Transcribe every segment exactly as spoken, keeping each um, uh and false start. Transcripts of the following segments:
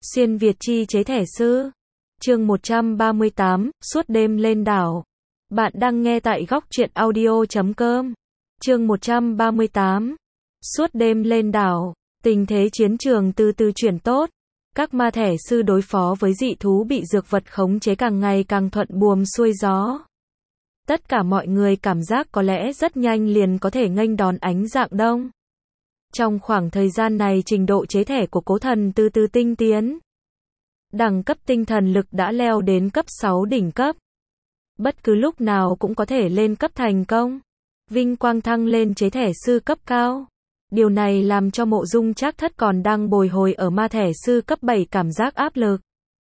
Xuyên Việt chi chế thẻ sư. Chương một trăm ba mươi tám, suốt đêm lên đảo. Bạn đang nghe tại góc truyện audio chấm com. Chương một trăm ba mươi tám. Suốt đêm lên đảo. Tình thế chiến trường từ từ chuyển tốt. Các ma thẻ sư đối phó với dị thú bị dược vật khống chế càng ngày càng thuận buồm xuôi gió. Tất cả mọi người cảm giác có lẽ rất nhanh liền có thể nghênh đón ánh rạng đông. Trong khoảng thời gian này trình độ chế thẻ của cố thần từ từ tinh tiến. Đẳng cấp tinh thần lực đã leo đến cấp sáu đỉnh cấp. Bất cứ lúc nào cũng có thể lên cấp thành công. Vinh quang thăng lên chế thẻ sư cấp cao. Điều này làm cho Mộ Dung Trác Thất còn đang bồi hồi ở ma thẻ sư cấp bảy cảm giác áp lực.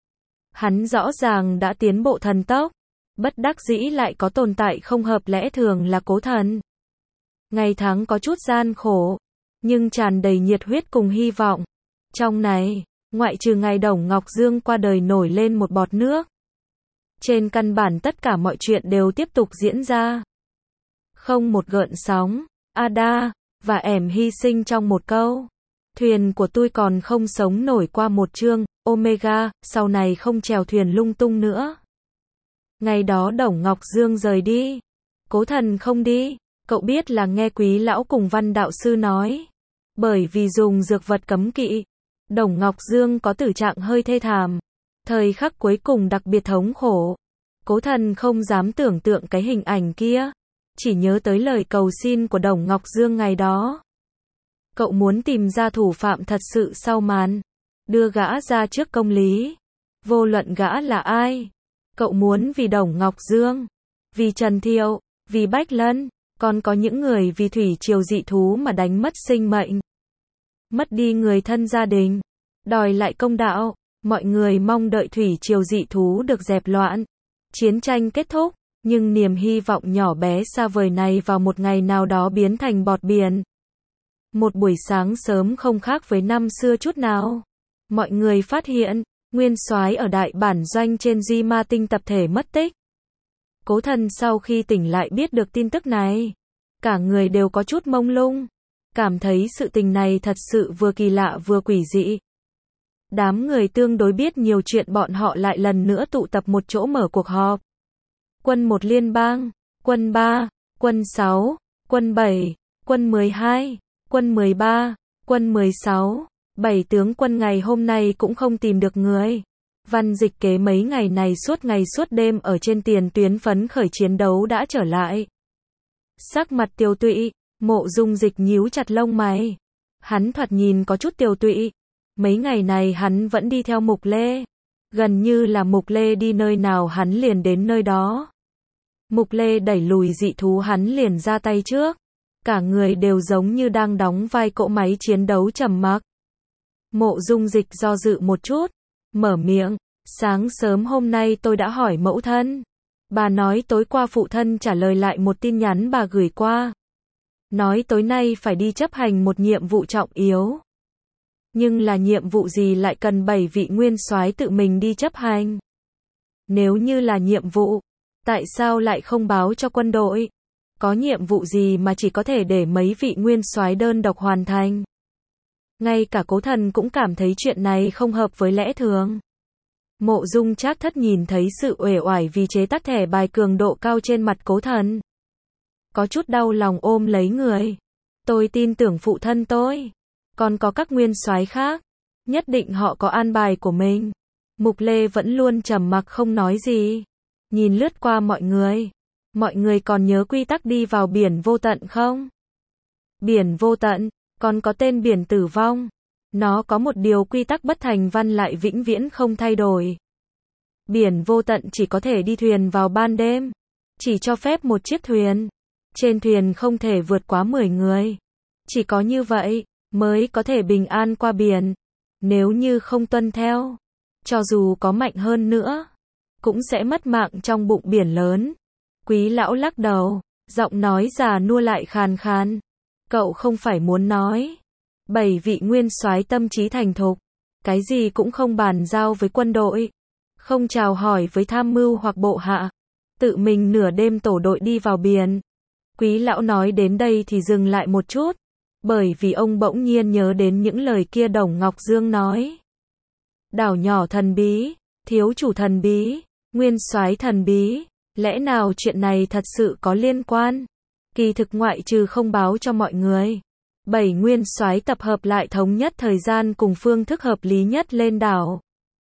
Hắn rõ ràng đã tiến bộ thần tốc. Bất đắc dĩ lại có tồn tại không hợp lẽ thường là cố thần. Ngày tháng có chút gian khổ, nhưng tràn đầy nhiệt huyết cùng hy vọng. Trong này, ngoại trừ ngày Đồng Ngọc Dương qua đời nổi lên một bọt nước. Trên căn bản tất cả mọi chuyện đều tiếp tục diễn ra. Không một gợn sóng, Ada và ẻm hy sinh trong một câu. Thuyền của tôi còn không sống nổi qua một chương, Omega, sau này không chèo thuyền lung tung nữa. Ngày đó Đồng Ngọc Dương rời đi. Cố thần không đi, cậu biết là nghe Quý lão cùng Văn đạo sư nói. Bởi vì dùng dược vật cấm kỵ, Đồng Ngọc Dương có tử trạng hơi thê thảm. Thời khắc cuối cùng đặc biệt thống khổ. Cố thần không dám tưởng tượng cái hình ảnh kia. Chỉ nhớ tới lời cầu xin của Đồng Ngọc Dương ngày đó. Cậu muốn tìm ra thủ phạm thật sự sau màn. Đưa gã ra trước công lý. Vô luận gã là ai. Cậu muốn vì Đồng Ngọc Dương. Vì Trần Thiệu. Vì Bách Lân. Còn có những người vì thủy triều dị thú mà đánh mất sinh mệnh. Mất đi người thân gia đình. Đòi lại công đạo. Mọi người mong đợi thủy triều dị thú được dẹp loạn. Chiến tranh kết thúc. Nhưng niềm hy vọng nhỏ bé xa vời này vào một ngày nào đó biến thành bọt biển. Một buổi sáng sớm không khác với năm xưa chút nào. Mọi người phát hiện, nguyên soái ở đại bản doanh trên Di Ma Tinh tập thể mất tích. Cố thần sau khi tỉnh lại biết được tin tức này. Cả người đều có chút mông lung. Cảm thấy sự tình này thật sự vừa kỳ lạ vừa quỷ dị. Đám người tương đối biết nhiều chuyện bọn họ lại lần nữa tụ tập một chỗ mở cuộc họp. Quân một liên bang, quân ba, quân sáu, quân bảy, quân mười hai, quân mười ba, quân mười sáu, bảy tướng quân ngày hôm nay cũng không tìm được người. Văn Dịch Kế mấy ngày này suốt ngày suốt đêm ở trên tiền tuyến phấn khởi chiến đấu đã trở lại. Sắc mặt tiều tụy, Mộ Dung Dịch nhíu chặt lông mày. Hắn thoạt nhìn có chút tiều tụy. Mấy ngày này hắn vẫn đi theo Mục Lê. Gần như là Mục Lê đi nơi nào hắn liền đến nơi đó. Mục Lê đẩy lùi dị thú hắn liền ra tay trước. Cả người đều giống như đang đóng vai cỗ máy chiến đấu trầm mặc. Mộ Dung Dịch do dự một chút. Mở miệng. Sáng sớm hôm nay tôi đã hỏi mẫu thân. Bà nói tối qua phụ thân trả lời lại một tin nhắn bà gửi qua. Nói tối nay phải đi chấp hành một nhiệm vụ trọng yếu. Nhưng là nhiệm vụ gì lại cần bảy vị nguyên soái tự mình đi chấp hành? Nếu như là nhiệm vụ, tại sao lại không báo cho quân đội? Có nhiệm vụ gì mà chỉ có thể để mấy vị nguyên soái đơn độc hoàn thành? Ngay cả cố thần cũng cảm thấy chuyện này không hợp với lẽ thường. Mộ Dung Trác Thất nhìn thấy sự uể oải vì chế tác thẻ bài cường độ cao trên mặt cố thần. Có chút đau lòng ôm lấy người. Tôi tin tưởng phụ thân tôi. Còn có các nguyên soái khác. Nhất định họ có an bài của mình. Mục Lê vẫn luôn trầm mặc không nói gì. Nhìn lướt qua mọi người. Mọi người còn nhớ quy tắc đi vào biển vô tận không? Biển vô tận, còn có tên biển tử vong. Nó có một điều quy tắc bất thành văn lại vĩnh viễn không thay đổi. Biển vô tận chỉ có thể đi thuyền vào ban đêm. Chỉ cho phép một chiếc thuyền. Trên thuyền không thể vượt quá mười người. Chỉ có như vậy mới có thể bình an qua biển. Nếu như không tuân theo, cho dù có mạnh hơn nữa, cũng sẽ mất mạng trong bụng biển lớn. Quý lão lắc đầu, giọng nói già nua lại khàn khàn. Cậu không phải muốn nói, bảy vị nguyên soái tâm trí thành thục, cái gì cũng không bàn giao với quân đội, không chào hỏi với tham mưu hoặc bộ hạ, tự mình nửa đêm tổ đội đi vào biển. Quý lão nói đến đây thì dừng lại một chút. Bởi vì ông bỗng nhiên nhớ đến những lời kia Đồng Ngọc Dương nói. Đảo nhỏ thần bí, thiếu chủ thần bí, nguyên soái thần bí, lẽ nào chuyện này thật sự có liên quan? Kỳ thực ngoại trừ không báo cho mọi người, bảy nguyên soái tập hợp lại thống nhất thời gian cùng phương thức hợp lý nhất lên đảo.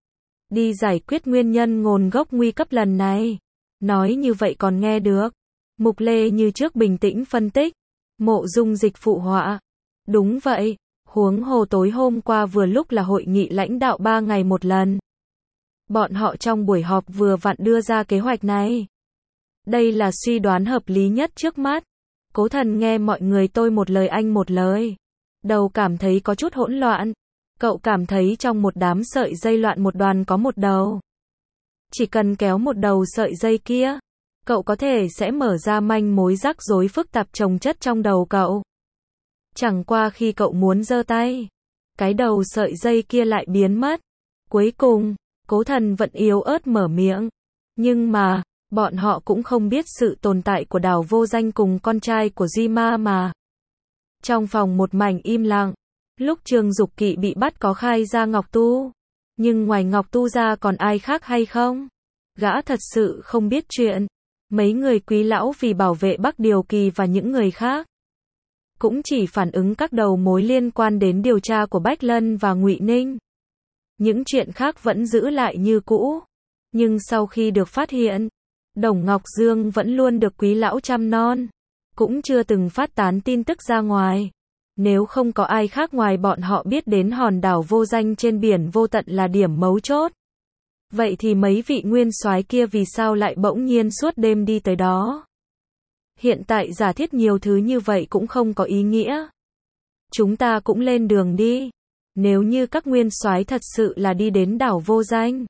Đi giải quyết nguyên nhân nguồn gốc nguy cấp lần này. Nói như vậy còn nghe được. Mục Lê như trước bình tĩnh phân tích. Mộ Dung Dịch phụ họa. Đúng vậy, huống hồ tối hôm qua vừa lúc là hội nghị lãnh đạo ba ngày một lần. Bọn họ trong buổi họp vừa vặn đưa ra kế hoạch này. Đây là suy đoán hợp lý nhất trước mắt. Cố Thần nghe mọi người tôi một lời anh một lời. Đầu cảm thấy có chút hỗn loạn. Cậu cảm thấy trong một đám sợi dây loạn một đoàn có một đầu. Chỉ cần kéo một đầu sợi dây kia, cậu có thể sẽ mở ra manh mối rắc rối phức tạp chồng chất trong đầu cậu. Chẳng qua khi cậu muốn giơ tay, cái đầu sợi dây kia lại biến mất. Cuối cùng, Cố Thần vẫn yếu ớt mở miệng. Nhưng mà, bọn họ cũng không biết sự tồn tại của Đào Vô Danh cùng con trai của Duy Ma mà. Trong phòng một mảnh im lặng, lúc Trương Dục Kỵ bị bắt có khai ra Ngọc Tu. Nhưng ngoài Ngọc Tu ra còn ai khác hay không? Gã thật sự không biết chuyện. Mấy người Quý lão vì bảo vệ Bắc Điều Kỳ và những người khác, cũng chỉ phản ứng các đầu mối liên quan đến điều tra của Bách Lân và Ngụy Ninh. Những chuyện khác vẫn giữ lại như cũ. Nhưng sau khi được phát hiện, Đồng Ngọc Dương vẫn luôn được Quý lão chăm non, cũng chưa từng phát tán tin tức ra ngoài. Nếu không có ai khác ngoài bọn họ biết đến hòn đảo vô danh trên biển vô tận là điểm mấu chốt. Vậy thì mấy vị nguyên soái kia vì sao lại bỗng nhiên suốt đêm đi tới đó? Hiện tại giả thiết nhiều thứ như vậy cũng không có ý nghĩa. Chúng ta cũng lên đường đi. Nếu như các nguyên soái thật sự là đi đến đảo vô danh,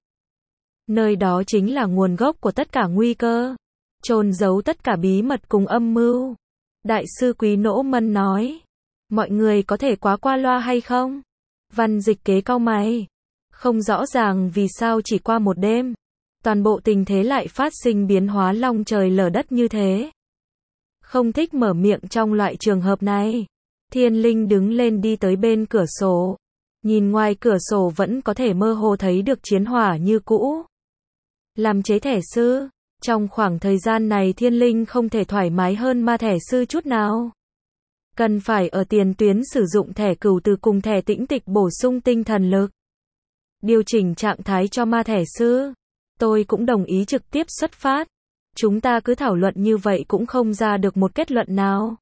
nơi đó chính là nguồn gốc của tất cả nguy cơ, chôn giấu tất cả bí mật cùng âm mưu. Đại sư Quý Nỗ Mân nói. Mọi người có thể quá qua loa hay không? Văn Dịch Kế cau mày. Không rõ ràng vì sao chỉ qua một đêm, toàn bộ tình thế lại phát sinh biến hóa long trời lở đất như thế. Không thích mở miệng trong loại trường hợp này. Thiên Linh đứng lên đi tới bên cửa sổ. Nhìn ngoài cửa sổ vẫn có thể mơ hồ thấy được chiến hỏa như cũ. Làm chế thẻ sư, trong khoảng thời gian này Thiên Linh không thể thoải mái hơn ma thẻ sư chút nào. Cần phải ở tiền tuyến sử dụng thẻ cửu từ cùng thẻ tĩnh tịch bổ sung tinh thần lực. Điều chỉnh trạng thái cho ma thẻ sư. Tôi cũng đồng ý trực tiếp xuất phát. Chúng ta cứ thảo luận như vậy cũng không ra được một kết luận nào.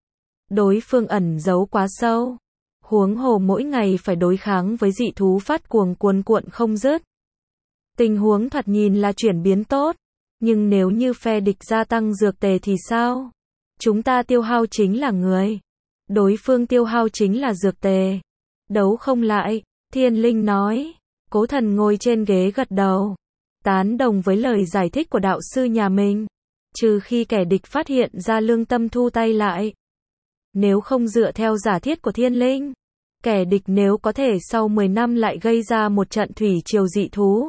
Đối phương ẩn giấu quá sâu. Huống hồ mỗi ngày phải đối kháng với dị thú phát cuồng cuồn cuộn không dứt. Tình huống thoạt nhìn là chuyển biến tốt. Nhưng nếu như phe địch gia tăng dược tề thì sao? Chúng ta tiêu hao chính là người. Đối phương tiêu hao chính là dược tề. Đấu không lại, Thiên Linh nói. Cố Thần ngồi trên ghế gật đầu. Tán đồng với lời giải thích của đạo sư nhà mình. Trừ khi kẻ địch phát hiện ra lương tâm thu tay lại. Nếu không dựa theo giả thiết của Thiên Linh, kẻ địch nếu có thể sau mười năm lại gây ra một trận thủy triều dị thú,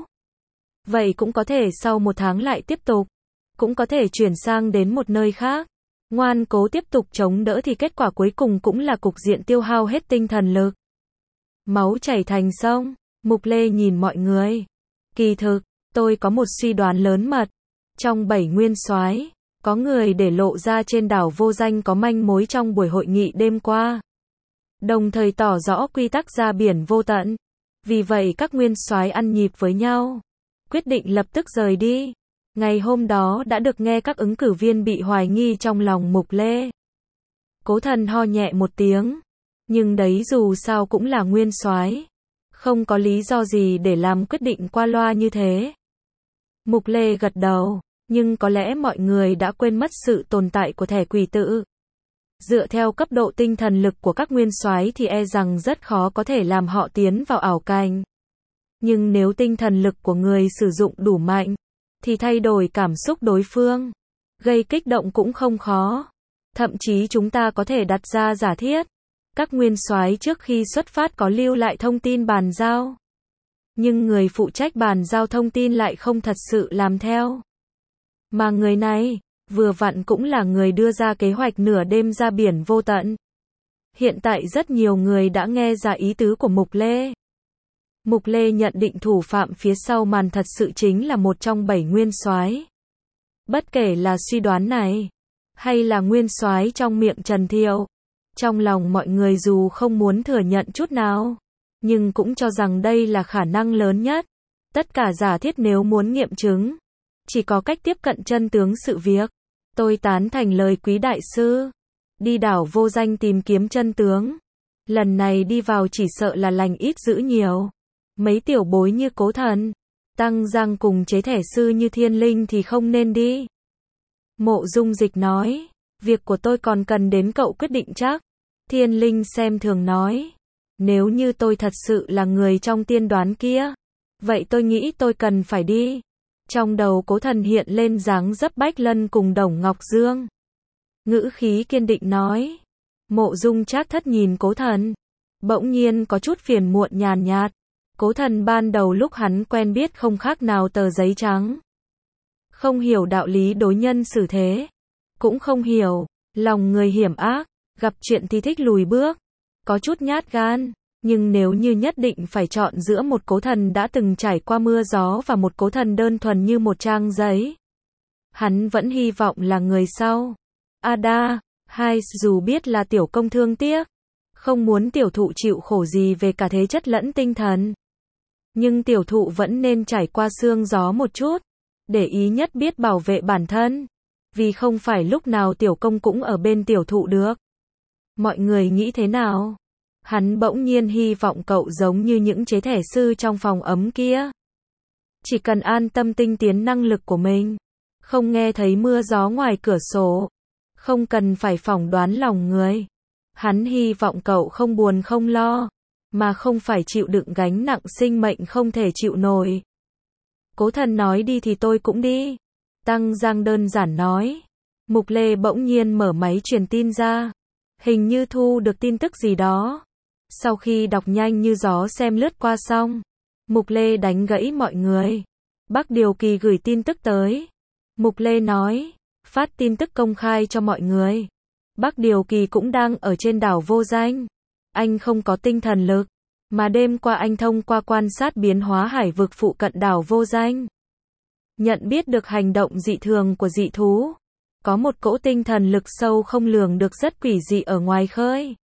vậy cũng có thể sau một tháng lại tiếp tục. Cũng có thể chuyển sang đến một nơi khác. Ngoan cố tiếp tục chống đỡ thì kết quả cuối cùng cũng là cục diện tiêu hao hết tinh thần lực. Máu chảy thành sông. Mục Lê nhìn mọi người. Kỳ thực, tôi có một suy đoán lớn mật. Trong bảy nguyên soái, có người để lộ ra trên đảo vô danh có manh mối trong buổi hội nghị đêm qua. Đồng thời tỏ rõ quy tắc ra biển vô tận. Vì vậy các nguyên soái ăn nhịp với nhau. Quyết định lập tức rời đi. Ngày hôm đó đã được nghe các ứng cử viên bị hoài nghi trong lòng Mục Lê. Cố Thần ho nhẹ một tiếng. Nhưng đấy dù sao cũng là nguyên soái. Không có lý do gì để làm quyết định qua loa như thế. Mục Lê gật đầu. Nhưng có lẽ mọi người đã quên mất sự tồn tại của thẻ quỷ tự. Dựa theo cấp độ tinh thần lực của các nguyên soái thì e rằng rất khó có thể làm họ tiến vào ảo cảnh. Nhưng nếu tinh thần lực của người sử dụng đủ mạnh, thì thay đổi cảm xúc đối phương, gây kích động cũng không khó. Thậm chí chúng ta có thể đặt ra giả thiết, các nguyên soái trước khi xuất phát có lưu lại thông tin bàn giao. Nhưng người phụ trách bàn giao thông tin lại không thật sự làm theo. Mà người này, vừa vặn cũng là người đưa ra kế hoạch nửa đêm ra biển vô tận. Hiện tại rất nhiều người đã nghe ra ý tứ của Mục Lê. Mục Lê nhận định thủ phạm phía sau màn thật sự chính là một trong bảy nguyên soái. Bất kể là suy đoán này, hay là nguyên soái trong miệng Trần Thiệu, trong lòng mọi người dù không muốn thừa nhận chút nào, nhưng cũng cho rằng đây là khả năng lớn nhất. Tất cả giả thiết nếu muốn nghiệm chứng, chỉ có cách tiếp cận chân tướng sự việc. Tôi tán thành lời quý đại sư. Đi đảo vô danh tìm kiếm chân tướng. Lần này đi vào chỉ sợ là lành ít dữ nhiều. Mấy tiểu bối như Cố Thần, Tăng Giang cùng chế thẻ sư như Thiên Linh thì không nên đi. Mộ Dung Dịch nói, việc của tôi còn cần đến cậu quyết định chắc. Thiên Linh xem thường nói, nếu như tôi thật sự là người trong tiên đoán kia, vậy tôi nghĩ tôi cần phải đi. Trong đầu Cố Thần hiện lên dáng dấp Bách Lân cùng Đồng Ngọc Dương. Ngữ khí kiên định nói. Mộ Dung Trác Thất nhìn Cố Thần, bỗng nhiên có chút phiền muộn nhàn nhạt. Cố Thần ban đầu lúc hắn quen biết không khác nào tờ giấy trắng. Không hiểu đạo lý đối nhân xử thế. Cũng không hiểu, lòng người hiểm ác, gặp chuyện thì thích lùi bước. Có chút nhát gan, nhưng nếu như nhất định phải chọn giữa một Cố Thần đã từng trải qua mưa gió và một Cố Thần đơn thuần như một trang giấy, hắn vẫn hy vọng là người sau. Ada, hai dù biết là tiểu công thương tiếc, không muốn tiểu thụ chịu khổ gì về cả thể chất lẫn tinh thần. Nhưng tiểu thụ vẫn nên trải qua sương gió một chút, để ý nhất biết bảo vệ bản thân. Vì không phải lúc nào tiểu công cũng ở bên tiểu thụ được. Mọi người nghĩ thế nào? Hắn bỗng nhiên hy vọng cậu giống như những chế thẻ sư trong phòng ấm kia. Chỉ cần an tâm tinh tiến năng lực của mình, không nghe thấy mưa gió ngoài cửa sổ, không cần phải phỏng đoán lòng người. Hắn hy vọng cậu không buồn không lo, mà không phải chịu đựng gánh nặng sinh mệnh không thể chịu nổi. Cố Thần nói đi thì tôi cũng đi. Tăng Giang đơn giản nói. Mục Lê bỗng nhiên mở máy truyền tin ra. Hình như thu được tin tức gì đó. Sau khi đọc nhanh như gió xem lướt qua xong, Mục Lê đánh gãy mọi người. Bắc Điều Kỳ gửi tin tức tới. Mục Lê nói, phát tin tức công khai cho mọi người. Bắc Điều Kỳ cũng đang ở trên đảo vô danh. Anh không có tinh thần lực, mà đêm qua anh thông qua quan sát biến hóa hải vực phụ cận đảo vô danh, nhận biết được hành động dị thường của dị thú. Có một cỗ tinh thần lực sâu không lường được rất quỷ dị ở ngoài khơi.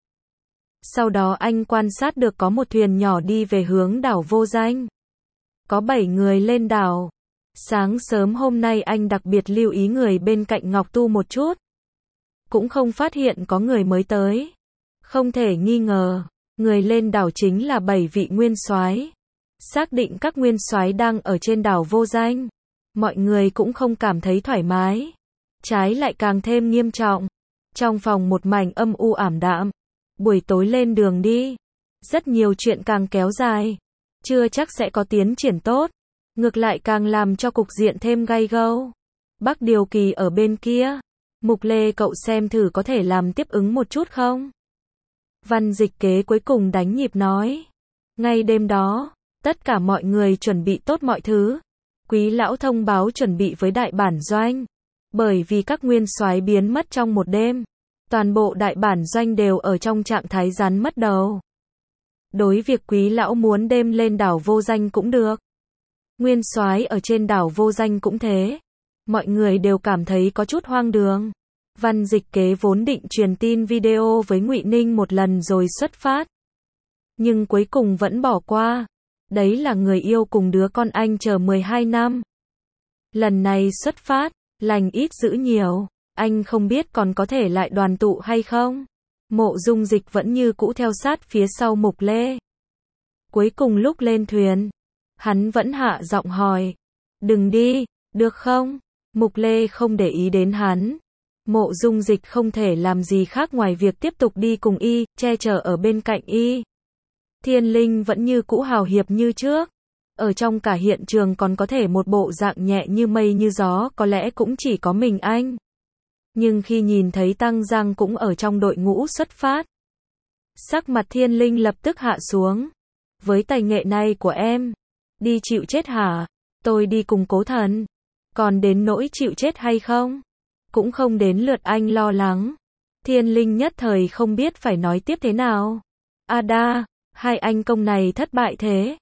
Sau đó anh quan sát được có một thuyền nhỏ đi về hướng đảo vô danh. Có bảy người lên đảo. Sáng sớm hôm nay anh đặc biệt lưu ý người bên cạnh Ngọc Tu một chút. Cũng không phát hiện có người mới tới. Không thể nghi ngờ, người lên đảo chính là bảy vị nguyên soái. Xác định các nguyên soái đang ở trên đảo vô danh, mọi người cũng không cảm thấy thoải mái, trái lại càng thêm nghiêm trọng. Trong phòng một mảnh âm u ảm đạm. Buổi tối lên đường đi, rất nhiều chuyện càng kéo dài, chưa chắc sẽ có tiến triển tốt, ngược lại càng làm cho cục diện thêm gay gâu. Bắc Điều Kỳ ở bên kia. Mục Lê cậu xem thử có thể làm tiếp ứng một chút không? Văn Dịch Kế cuối cùng đánh nhịp nói. Ngay đêm đó, tất cả mọi người chuẩn bị tốt mọi thứ. Quý lão thông báo chuẩn bị với đại bản doanh. Bởi vì các nguyên soái biến mất trong một đêm, toàn bộ đại bản doanh đều ở trong trạng thái rắn mất đầu. Đối việc Quý lão muốn đêm lên đảo vô danh cũng được. Nguyên soái ở trên đảo vô danh cũng thế. Mọi người đều cảm thấy có chút hoang đường. Văn Dịch Kế vốn định truyền tin video với Ngụy Ninh một lần rồi xuất phát, nhưng cuối cùng vẫn bỏ qua. Đấy là người yêu cùng đứa con anh chờ mười hai năm. Lần này xuất phát, lành ít dữ nhiều. Anh không biết còn có thể lại đoàn tụ hay không. Mộ Dung Dịch vẫn như cũ theo sát phía sau Mục Lê. Cuối cùng lúc lên thuyền, hắn vẫn hạ giọng hỏi. Đừng đi, được không? Mục Lê không để ý đến hắn. Mộ Dung Dịch không thể làm gì khác ngoài việc tiếp tục đi cùng y, che chở ở bên cạnh y. Thiên Linh vẫn như cũ hào hiệp như trước. Ở trong cả hiện trường còn có thể một bộ dạng nhẹ như mây như gió, có lẽ cũng chỉ có mình anh. Nhưng khi nhìn thấy Tăng Giang cũng ở trong đội ngũ xuất phát, sắc mặt Thiên Linh lập tức hạ xuống. Với tài nghệ này của em, đi chịu chết hả? Tôi đi cùng Cố Thần. Còn đến nỗi chịu chết hay không? Cũng không đến lượt anh lo lắng. Thiên Linh nhất thời không biết phải nói tiếp thế nào. Ada, hai anh công này thất bại thế.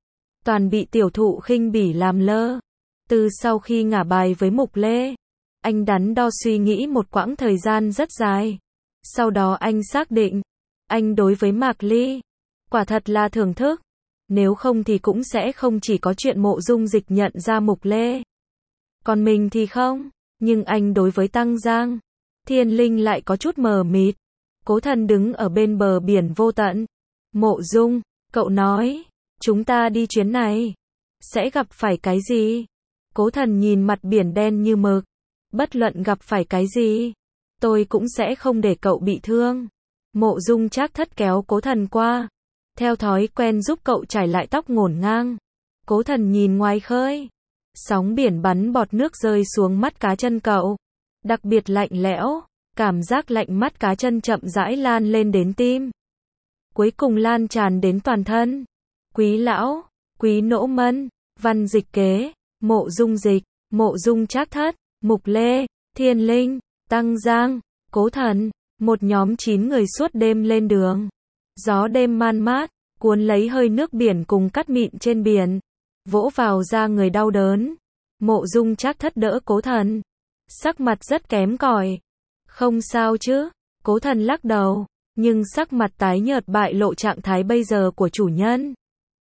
toàn bị tiểu thụ khinh bỉ làm lơ. Từ sau khi ngả bài với Mục Lê, anh đắn đo suy nghĩ một quãng thời gian rất dài. Sau đó anh xác định, anh đối với Mạc Ly, quả thật là thưởng thức. Nếu không thì cũng sẽ không chỉ có chuyện Mộ Dung Dịch nhận ra Mục Lê. Còn mình thì không, nhưng anh đối với Tăng Giang, Thiên Linh lại có chút mờ mịt. Cố Thần đứng ở bên bờ biển vô tận. Mộ Dung, cậu nói, chúng ta đi chuyến này, sẽ gặp phải cái gì? Cố Thần nhìn mặt biển đen như mực. Bất luận gặp phải cái gì, tôi cũng sẽ không để cậu bị thương. Mộ Dung Trác Thất kéo Cố Thần qua, theo thói quen giúp cậu trải lại tóc ngổn ngang. Cố Thần nhìn ngoài khơi, sóng biển bắn bọt nước rơi xuống mắt cá chân cậu, đặc biệt lạnh lẽo, cảm giác lạnh mắt cá chân chậm rãi lan lên đến tim, cuối cùng lan tràn đến toàn thân. Quý lão, Quý Nỗ Mân, Văn Dịch Kế, Mộ Dung Dịch, Mộ Dung Trác Thất, Mục Lê, Thiên Linh, Tăng Giang, Cố Thần, một nhóm chín người suốt đêm lên đường. Gió đêm man mát, cuốn lấy hơi nước biển cùng cát mịn trên biển, vỗ vào da người đau đớn. Mộ Dung Trác Thất đỡ Cố Thần, sắc mặt rất kém cỏi. Không sao chứ? Cố Thần lắc đầu, nhưng sắc mặt tái nhợt bại lộ trạng thái bây giờ của chủ nhân.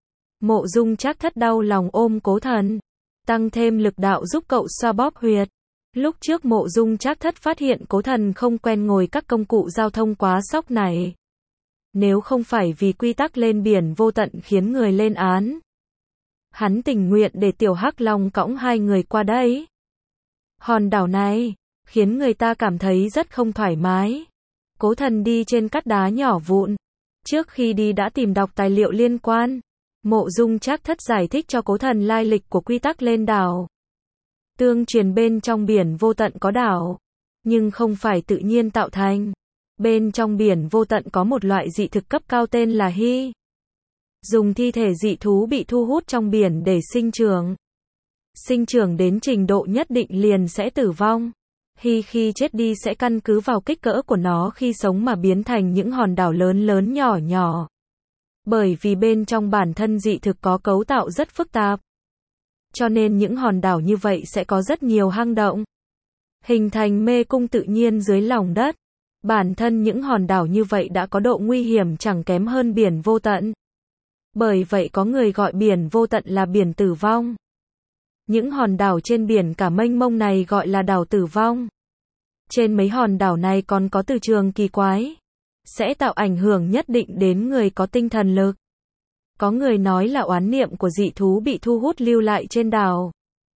Mộ Dung Trác Thất đau lòng ôm Cố Thần, tăng thêm lực đạo giúp cậu xoa bóp huyệt. Lúc trước Mộ Dung Trác Thất phát hiện Cố Thần không quen ngồi các công cụ giao thông quá sóc này. Nếu không phải vì quy tắc lên biển vô tận khiến người lên án, hắn tình nguyện để Tiểu Hắc Long cõng hai người qua đây. Hòn đảo này khiến người ta cảm thấy rất không thoải mái. Cố Thần đi trên cát đá nhỏ vụn. Trước khi đi đã tìm đọc tài liệu liên quan. Mộ Dung Trác Thất giải thích cho Cố Thần lai lịch của quy tắc lên đảo. Tương truyền bên trong biển vô tận có đảo, nhưng không phải tự nhiên tạo thành. Bên trong biển vô tận có một loại dị thực cấp cao tên là hy. Dùng thi thể dị thú bị thu hút trong biển để sinh trưởng. Sinh trưởng đến trình độ nhất định liền sẽ tử vong. Hy khi chết đi sẽ căn cứ vào kích cỡ của nó khi sống mà biến thành những hòn đảo lớn lớn nhỏ nhỏ. Bởi vì bên trong bản thân dị thực có cấu tạo rất phức tạp, cho nên những hòn đảo như vậy sẽ có rất nhiều hang động, hình thành mê cung tự nhiên dưới lòng đất. Bản thân những hòn đảo như vậy đã có độ nguy hiểm chẳng kém hơn biển vô tận. Bởi vậy có người gọi biển vô tận là biển tử vong. Những hòn đảo trên biển cả mênh mông này gọi là đảo tử vong. Trên mấy hòn đảo này còn có từ trường kỳ quái, sẽ tạo ảnh hưởng nhất định đến người có tinh thần lực. Có người nói là oán niệm của dị thú bị thu hút lưu lại trên đảo,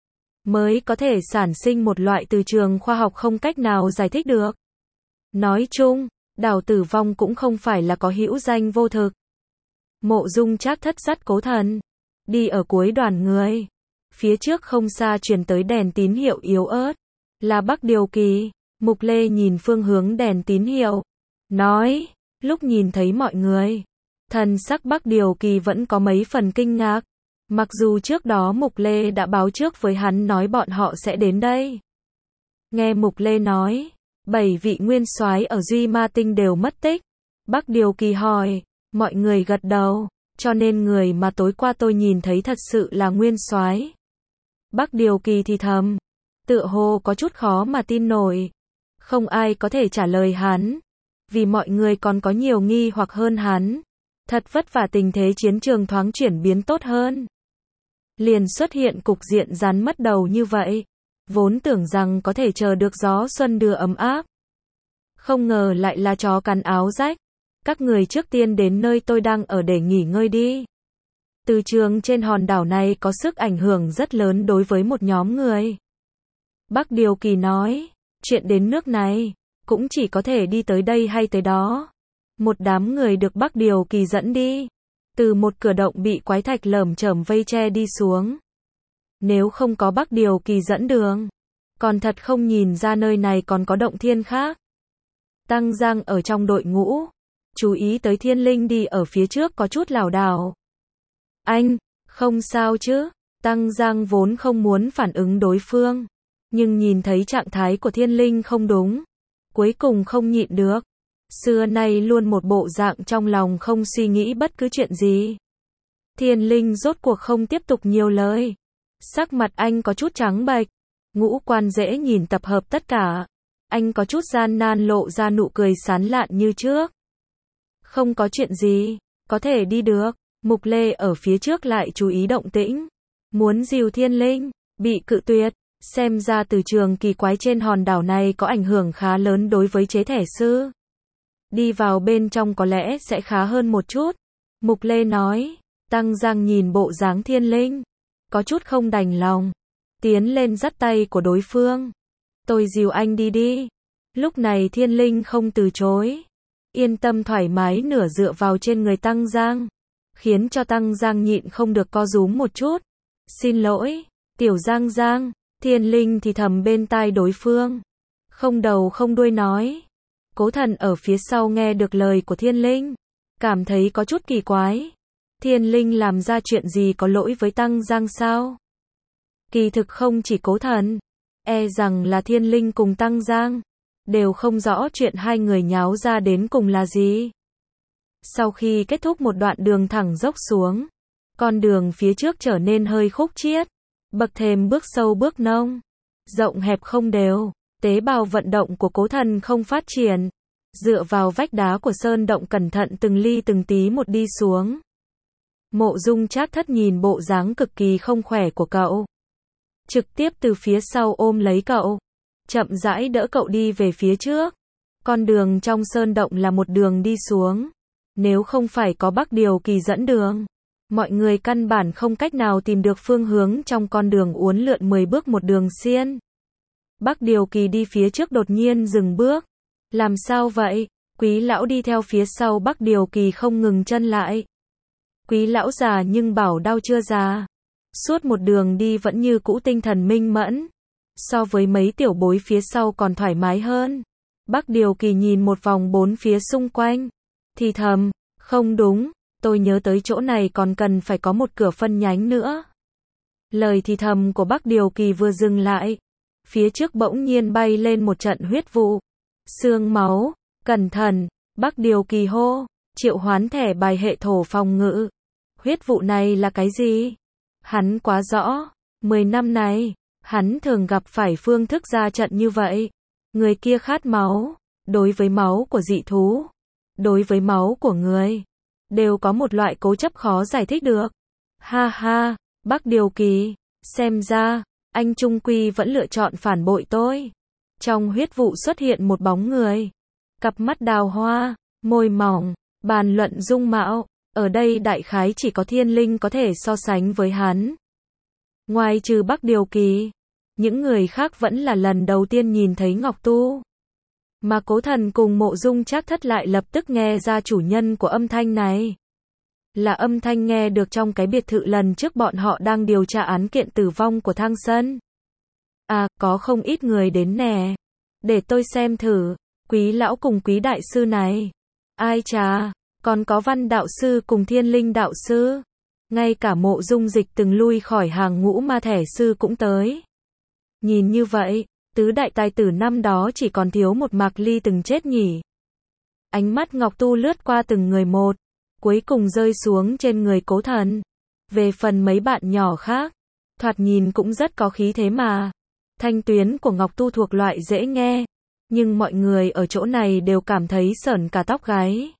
mới có thể sản sinh một loại từ trường khoa học không cách nào giải thích được. Nói chung, đảo tử vong cũng không phải là có hữu danh vô thực. Mộ Dung Trác Thất dắt Cố Thần đi ở cuối đoàn người. Phía trước không xa truyền tới đèn tín hiệu yếu ớt, là Bắc Điều Kỳ. Mục Lê nhìn phương hướng đèn tín hiệu, nói, lúc nhìn thấy mọi người, thần sắc Bắc Điều Kỳ vẫn có mấy phần kinh ngạc. Mặc dù trước đó Mục Lê đã báo trước với hắn nói bọn họ sẽ đến đây. Nghe Mục Lê nói, bảy vị nguyên soái ở Duy Ma Tinh đều mất tích. Bắc Điều Kỳ hỏi, mọi người gật đầu, cho nên người mà tối qua tôi nhìn thấy thật sự là nguyên soái. Bắc Điều Kỳ thì thầm, tựa hồ có chút khó mà tin nổi. Không ai có thể trả lời hắn, vì mọi người còn có nhiều nghi hoặc hơn hắn. Thật vất vả tình thế chiến trường thoáng chuyển biến tốt hơn, liền xuất hiện cục diện rắn mất đầu như vậy. Vốn tưởng rằng có thể chờ được gió xuân đưa ấm áp, không ngờ lại là chó cắn áo rách. Các người trước tiên đến nơi tôi đang ở để nghỉ ngơi đi. Từ trường trên hòn đảo này có sức ảnh hưởng rất lớn đối với một nhóm người. Bắc Điều Kỳ nói, chuyện đến nước này, cũng chỉ có thể đi tới đây hay tới đó. Một đám người được Bắc Điều Kỳ dẫn đi, từ một cửa động bị quái thạch lởm chởm vây che đi xuống. Nếu không có Bắc Điều Kỳ dẫn đường, còn thật không nhìn ra nơi này còn có động thiên khác. Tăng Giang ở trong đội ngũ, chú ý tới Thiên Linh đi ở phía trước có chút lảo đảo. Anh, không sao chứ? Tăng Giang vốn không muốn phản ứng đối phương, nhưng nhìn thấy trạng thái của Thiên Linh không đúng, cuối cùng không nhịn được. Xưa nay luôn một bộ dạng trong lòng không suy nghĩ bất cứ chuyện gì. Thiên Linh rốt cuộc không tiếp tục nhiều lời. Sắc mặt anh có chút trắng bệch, ngũ quan dễ nhìn tập hợp tất cả. Anh có chút gian nan lộ ra nụ cười sán lạn như trước. Không có chuyện gì, có thể đi được. Mục Lê ở phía trước lại chú ý động tĩnh. Muốn dìu Thiên Linh, bị cự tuyệt. Xem ra từ trường kỳ quái trên hòn đảo này có ảnh hưởng khá lớn đối với chế thể sư. Đi vào bên trong có lẽ sẽ khá hơn một chút. Mục Lê nói. Tăng Giang nhìn bộ dáng Thiên Linh, có chút không đành lòng. Tiến lên dắt tay của đối phương. Tôi dìu anh đi đi. Lúc này Thiên Linh không từ chối. Yên tâm thoải mái nửa dựa vào trên người Tăng Giang. Khiến cho Tăng Giang nhịn không được co rúm một chút. Xin lỗi, Tiểu Giang Giang. Thiên Linh thì thầm bên tai đối phương. Không đầu không đuôi nói. Cố Thần ở phía sau nghe được lời của Thiên Linh. Cảm thấy có chút kỳ quái. Thiên Linh làm ra chuyện gì có lỗi với Tăng Giang sao? Kỳ thực không chỉ Cố Thần. E rằng là Thiên Linh cùng Tăng Giang. Đều không rõ chuyện hai người nháo ra đến cùng là gì. Sau khi kết thúc một đoạn đường thẳng dốc xuống. Con đường phía trước trở nên hơi khúc chiết. Bậc thềm bước sâu bước nông. Rộng hẹp không đều. Tế bào vận động của Cố Thần không phát triển. Dựa vào vách đá của sơn động cẩn thận từng ly từng tí một đi xuống. Mộ Dung Trác Thất nhìn bộ dáng cực kỳ không khỏe của cậu. Trực tiếp từ phía sau ôm lấy cậu. Chậm rãi đỡ cậu đi về phía trước. Con đường trong sơn động là một đường đi xuống. Nếu không phải có Bắc Điều Kỳ dẫn đường, mọi người căn bản không cách nào tìm được phương hướng trong con đường uốn lượn mười bước một đường xiên. Bắc Điều Kỳ đi phía trước đột nhiên dừng bước. Làm sao vậy? Quý lão đi theo phía sau Bắc Điều Kỳ không ngừng chân lại. Quý lão già nhưng bảo đau chưa già. Suốt một đường đi vẫn như cũ tinh thần minh mẫn. So với mấy tiểu bối phía sau còn thoải mái hơn. Bắc Điều Kỳ nhìn một vòng bốn phía xung quanh. Thì thầm, không đúng, tôi nhớ tới chỗ này còn cần phải có một cửa phân nhánh nữa. Lời thì thầm của Bắc Điều Kỳ vừa dừng lại. Phía trước bỗng nhiên bay lên một trận huyết vụ. Xương máu, cẩn thận, Bắc Điều Kỳ hô, triệu hoán thẻ bài hệ thổ phòng ngự. Huyết vụ này là cái gì? Hắn quá rõ, mười năm này, hắn thường gặp phải phương thức ra trận như vậy. Người kia khát máu, đối với máu của dị thú, đối với máu của người, đều có một loại cố chấp khó giải thích được. Ha ha, Bắc Điều Kỳ, xem ra, anh trung quy vẫn lựa chọn phản bội tôi. Trong huyết vụ xuất hiện một bóng người. Cặp mắt đào hoa, môi mỏng, bàn luận dung mạo. Ở đây đại khái chỉ có Thiên Linh có thể so sánh với hắn. Ngoài trừ Bắc Điều Kỳ, những người khác vẫn là lần đầu tiên nhìn thấy Ngọc Tu. Mà Cố Thần cùng Mộ Dung Trác Thất lại lập tức nghe ra chủ nhân của âm thanh này. Là âm thanh nghe được trong cái biệt thự lần trước bọn họ đang điều tra án kiện tử vong của Thang Sân. À, có không ít người đến nè. Để tôi xem thử, Quý lão cùng Quý đại sư này. Ai chà, còn có Văn đạo sư cùng Thiên Linh đạo sư. Ngay cả Mộ Dung Dịch từng lui khỏi hàng ngũ ma thẻ sư cũng tới. Nhìn như vậy, tứ đại tài tử năm đó chỉ còn thiếu một Mạc Ly từng chết nhỉ. Ánh mắt Ngọc Tu lướt qua từng người một, cuối cùng rơi xuống trên người Cố Thần. Về phần mấy bạn nhỏ khác, thoạt nhìn cũng rất có khí thế mà. Thanh tuyến của Ngọc Tu thuộc loại dễ nghe, nhưng mọi người ở chỗ này đều cảm thấy sởn cả tóc gáy.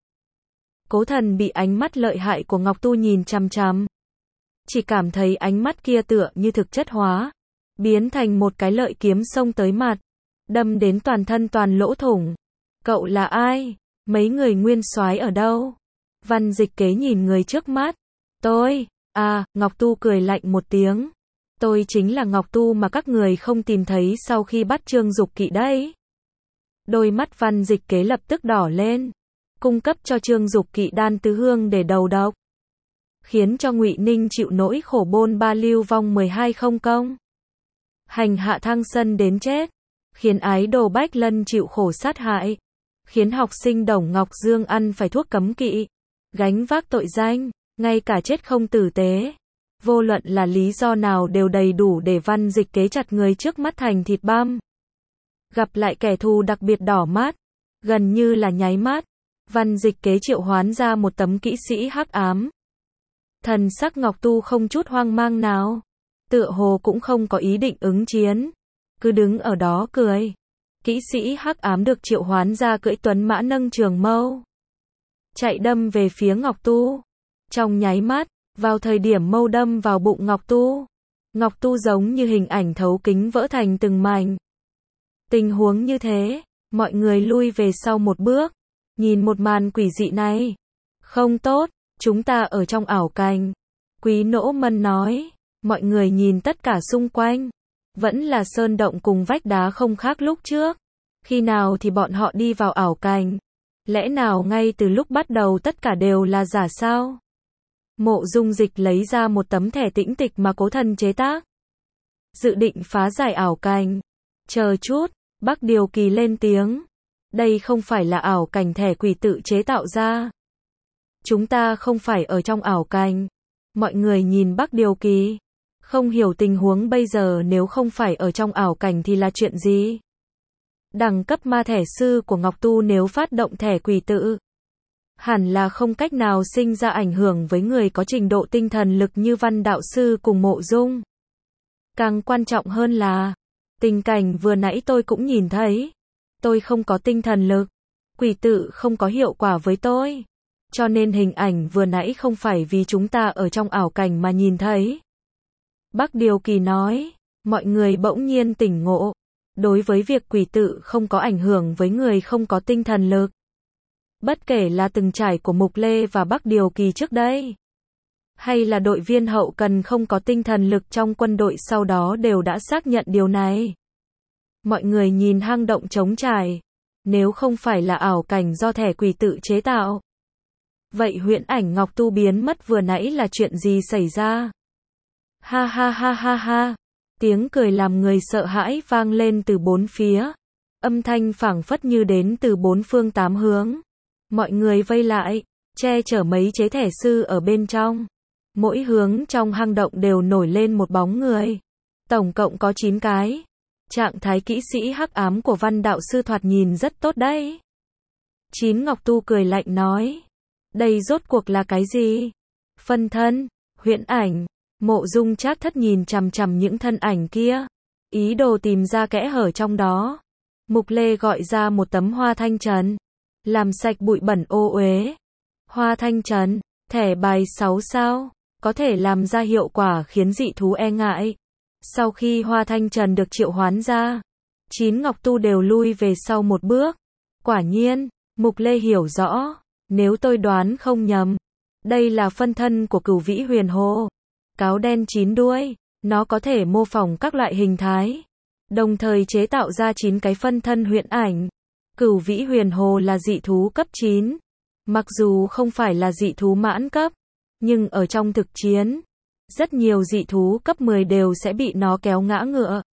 Cố Thần bị ánh mắt lợi hại của Ngọc Tu nhìn chằm chằm. Chỉ cảm thấy ánh mắt kia tựa như thực chất hóa, biến thành một cái lợi kiếm xông tới mặt, đâm đến toàn thân toàn lỗ thủng. Cậu là ai? Mấy người nguyên soái ở đâu? Văn Dịch Kế nhìn người trước mắt. Tôi, à, Ngọc Tu cười lạnh một tiếng. Tôi chính là Ngọc Tu mà các người không tìm thấy sau khi bắt Trương Dục Kỵ đấy. Đôi mắt Văn Dịch Kế lập tức đỏ lên. Cung cấp cho Trương Dục Kỵ đan tứ hương để đầu độc, khiến cho Ngụy Ninh chịu nỗi khổ bôn ba lưu vong mười hai không công. Hành hạ Thang Sân đến chết, khiến ái đồ Bách Lân chịu khổ sát hại, khiến học sinh Đồng Ngọc Dương ăn phải thuốc cấm kỵ, gánh vác tội danh, ngay cả chết không tử tế. Vô luận là lý do nào đều đầy đủ để Văn Dịch Kế chặt người trước mắt thành thịt băm. Gặp lại kẻ thù đặc biệt đỏ mắt, gần như là nháy mắt, Văn Dịch Kế triệu hoán ra một tấm kỹ sĩ hắc ám. Thần sắc Ngọc Tu không chút hoang mang nào. Tựa hồ cũng không có ý định ứng chiến. Cứ đứng ở đó cười. Kỹ sĩ hắc ám được triệu hoán ra cưỡi tuấn mã nâng trường mâu. Chạy đâm về phía Ngọc Tu. Trong nháy mắt, vào thời điểm mâu đâm vào bụng Ngọc Tu. Ngọc Tu giống như hình ảnh thấu kính vỡ thành từng mảnh. Tình huống như thế, mọi người lui về sau một bước. Nhìn một màn quỷ dị này. Không tốt, chúng ta ở trong ảo cảnh. Quý Nỗ Mân nói. Mọi người nhìn tất cả xung quanh. Vẫn là sơn động cùng vách đá không khác lúc trước. Khi nào thì bọn họ đi vào ảo cảnh? Lẽ nào ngay từ lúc bắt đầu tất cả đều là giả sao? Mộ Dung Dịch lấy ra một tấm thẻ tĩnh tịch mà Cố Thần chế tác. Dự định phá giải ảo cảnh. Chờ chút, Bắc Điều Kỳ lên tiếng. Đây không phải là ảo cảnh thẻ quỷ tự chế tạo ra. Chúng ta không phải ở trong ảo cảnh. Mọi người nhìn Bắc Điều Kỳ. Không hiểu tình huống bây giờ nếu không phải ở trong ảo cảnh thì là chuyện gì? Đẳng cấp ma thẻ sư của Ngọc Tu nếu phát động thẻ quỷ tự. Hẳn là không cách nào sinh ra ảnh hưởng với người có trình độ tinh thần lực như Văn Đạo Sư cùng Mộ Dung. Càng quan trọng hơn là, tình cảnh vừa nãy tôi cũng nhìn thấy. Tôi không có tinh thần lực. Quỷ tự không có hiệu quả với tôi. Cho nên hình ảnh vừa nãy không phải vì chúng ta ở trong ảo cảnh mà nhìn thấy. Bắc Điều Kỳ nói, mọi người bỗng nhiên tỉnh ngộ. Đối với việc quỷ tự không có ảnh hưởng với người không có tinh thần lực. Bất kể là từng trải của Mục Lê và Bắc Điều Kỳ trước đây. Hay là đội viên hậu cần không có tinh thần lực trong quân đội sau đó đều đã xác nhận điều này. Mọi người nhìn hang động trống trải. Nếu không phải là ảo cảnh do thẻ quỷ tự chế tạo. Vậy huyễn ảnh Ngọc Tu biến mất vừa nãy là chuyện gì xảy ra? Ha ha ha ha ha. Tiếng cười làm người sợ hãi vang lên từ bốn phía. Âm thanh phảng phất như đến từ bốn phương tám hướng. Mọi người vây lại, che chở mấy chế thẻ sư ở bên trong. Mỗi hướng trong hang động đều nổi lên một bóng người. Tổng cộng có chín cái. Trạng thái kỹ sĩ hắc ám của Văn Đạo Sư thoạt nhìn rất tốt đấy. Chín Ngọc Tu cười lạnh nói. Đây rốt cuộc là cái gì? Phân thân, huyễn ảnh. Mộ Dung Trác Thất nhìn chằm chằm những thân ảnh kia. Ý đồ tìm ra kẽ hở trong đó. Mục Lê gọi ra một tấm hoa thanh trần. Làm sạch bụi bẩn ô uế. Hoa thanh trần, thẻ bài sáu sao. Có thể làm ra hiệu quả khiến dị thú e ngại. Sau khi hoa thanh trần được triệu hoán ra. Chín Ngọc Tu đều lui về sau một bước. Quả nhiên, Mục Lê hiểu rõ. Nếu tôi đoán không nhầm. Đây là phân thân của Cửu Vĩ Huyền Hồ. Cáo đen chín đuôi, nó có thể mô phỏng các loại hình thái, đồng thời chế tạo ra chín cái phân thân huyễn ảnh. Cửu Vĩ Huyền Hồ là dị thú cấp chín. Mặc dù không phải là dị thú mãn cấp, nhưng ở trong thực chiến, rất nhiều dị thú cấp mười đều sẽ bị nó kéo ngã ngựa.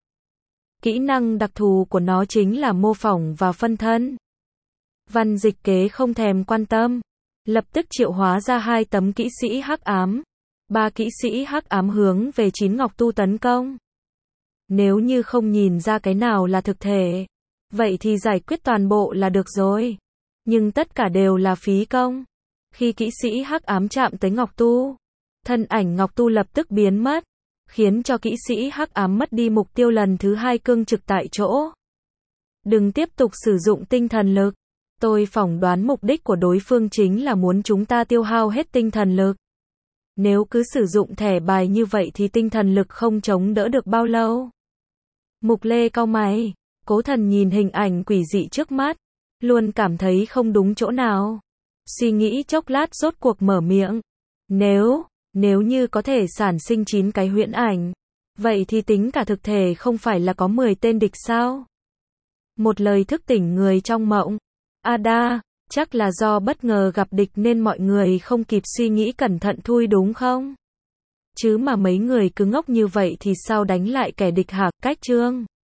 Kỹ năng đặc thù của nó chính là mô phỏng và phân thân. Văn Dịch Kế không thèm quan tâm, lập tức triệu hóa ra hai tấm kỹ sĩ hắc ám. Ba kỹ sĩ hắc ám hướng về chín Ngọc Tu tấn công. Nếu như không nhìn ra cái nào là thực thể, vậy thì giải quyết toàn bộ là được rồi. Nhưng tất cả đều là phí công. Khi kỹ sĩ hắc ám chạm tới Ngọc Tu, thân ảnh Ngọc Tu lập tức biến mất, khiến cho kỹ sĩ hắc ám mất đi mục tiêu lần thứ hai cương trực tại chỗ. Đừng tiếp tục sử dụng tinh thần lực. Tôi phỏng đoán mục đích của đối phương chính là muốn chúng ta tiêu hao hết tinh thần lực. Nếu cứ sử dụng thẻ bài như vậy thì tinh thần lực không chống đỡ được bao lâu. Mục Lê cau mày, Cố Thần nhìn hình ảnh quỷ dị trước mắt, luôn cảm thấy không đúng chỗ nào. Suy nghĩ chốc lát rốt cuộc mở miệng. Nếu, nếu như có thể sản sinh chín cái huyễn ảnh, vậy thì tính cả thực thể không phải là có mười tên địch sao? Một lời thức tỉnh người trong mộng. Ada, chắc là do bất ngờ gặp địch nên mọi người không kịp suy nghĩ cẩn thận thui đúng không? Chứ mà mấy người cứ ngốc như vậy thì sao đánh lại kẻ địch hả? Cách chương